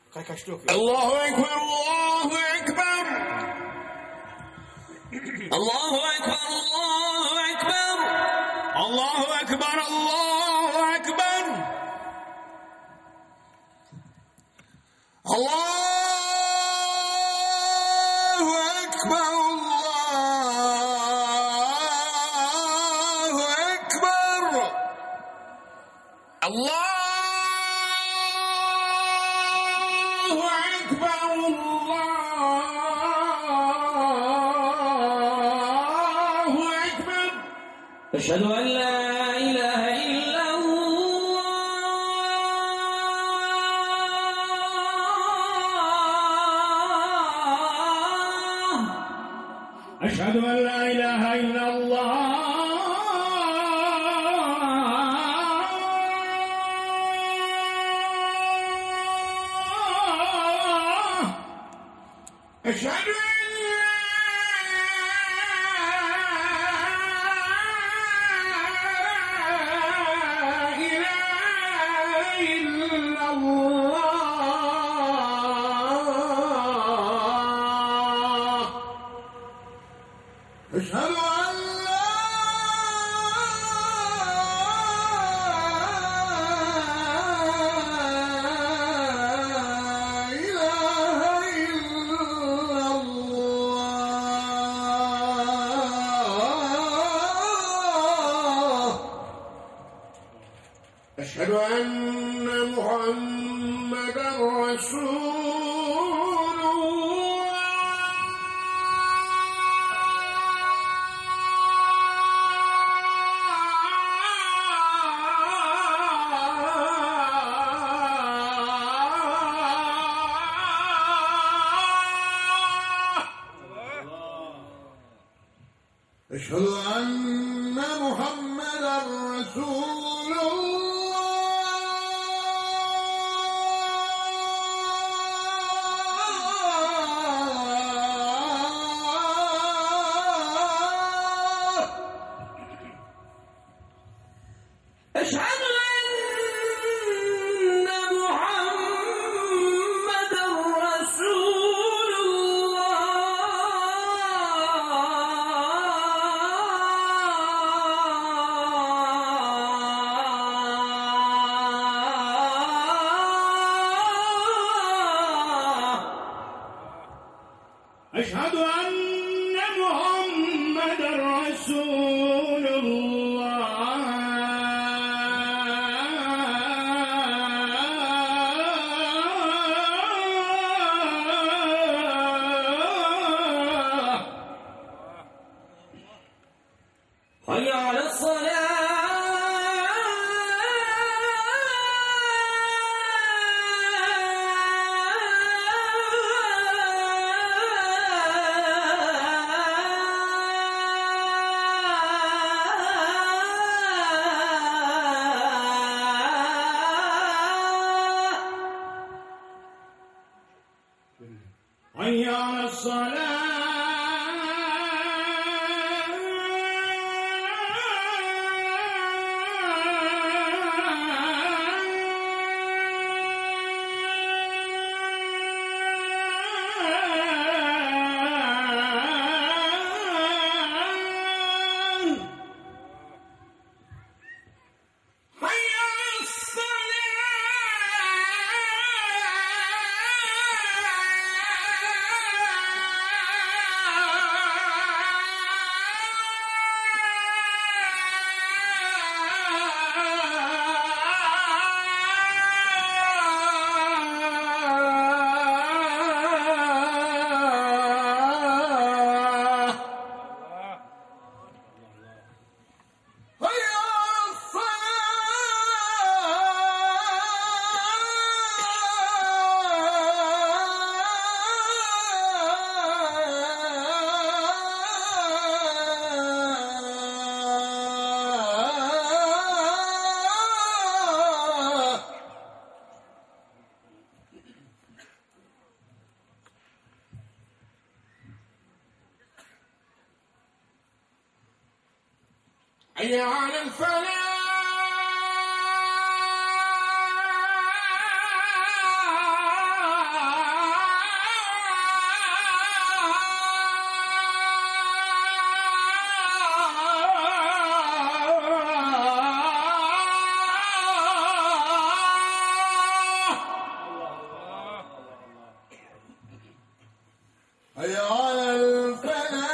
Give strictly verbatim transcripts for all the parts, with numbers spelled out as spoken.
الله أكبر الله أكبر الله أكبر الله أكبر الله أكبر الله أكبر الله أكبر الله أكبر الله أشهد أن لا إله إلا الله أشهد أن لا إله إلا الله أشهد أشهد أن لا إله إلا الله أشهد أن محمدًا رسول أشهد أن محمدًا رسول الله أشهد أن محمدًا رسول أشهد أن محمدًا رسول الله حي على الصلاة حي على الصلاة حي على الفلاح هيا على الفلاح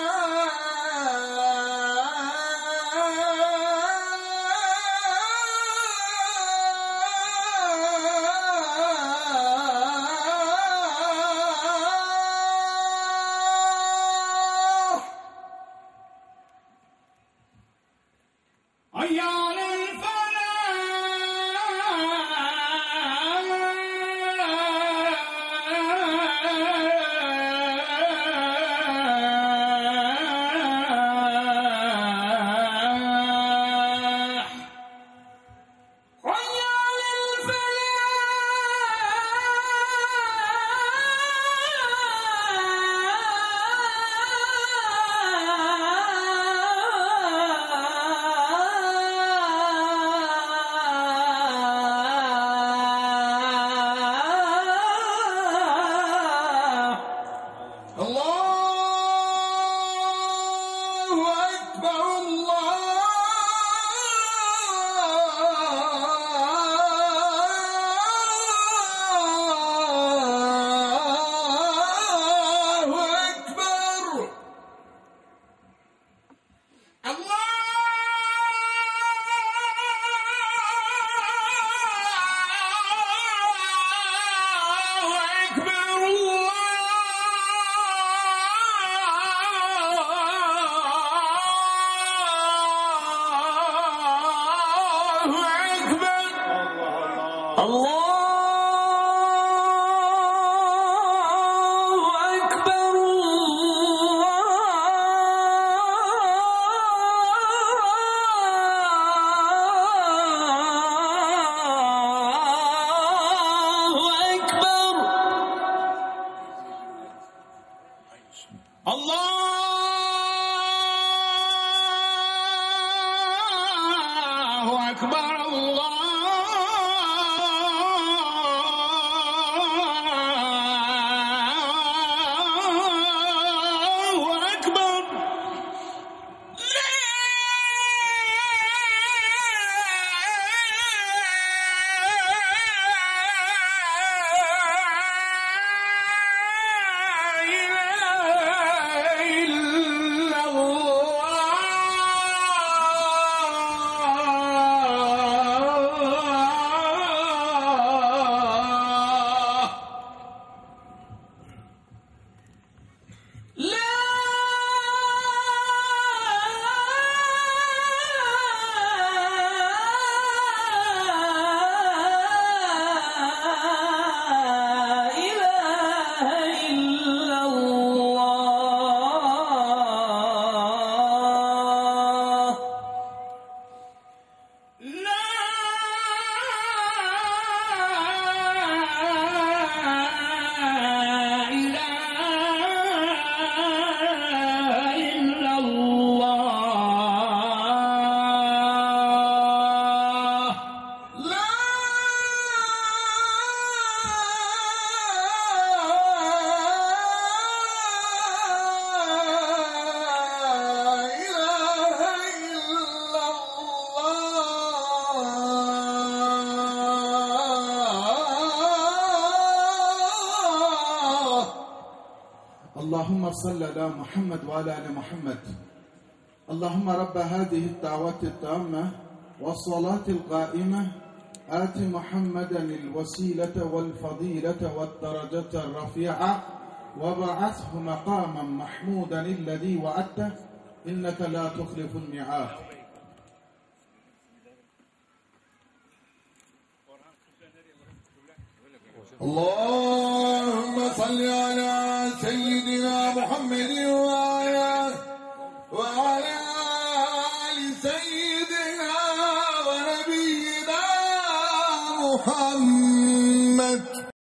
اللهم صل على محمد وعلى آل محمد. اللهم رب هذه الدعوة التامة والصلاة القائمة آت محمدا الوسيلة والفضيلة والدرجة الرفيعة وبعثه مقاما محمودا الذي وعدته إنك لا تخلف الميعاد. اللهم صل على سيدنا محمد وعلى وعلى آل سيدنا ونبينا محمد.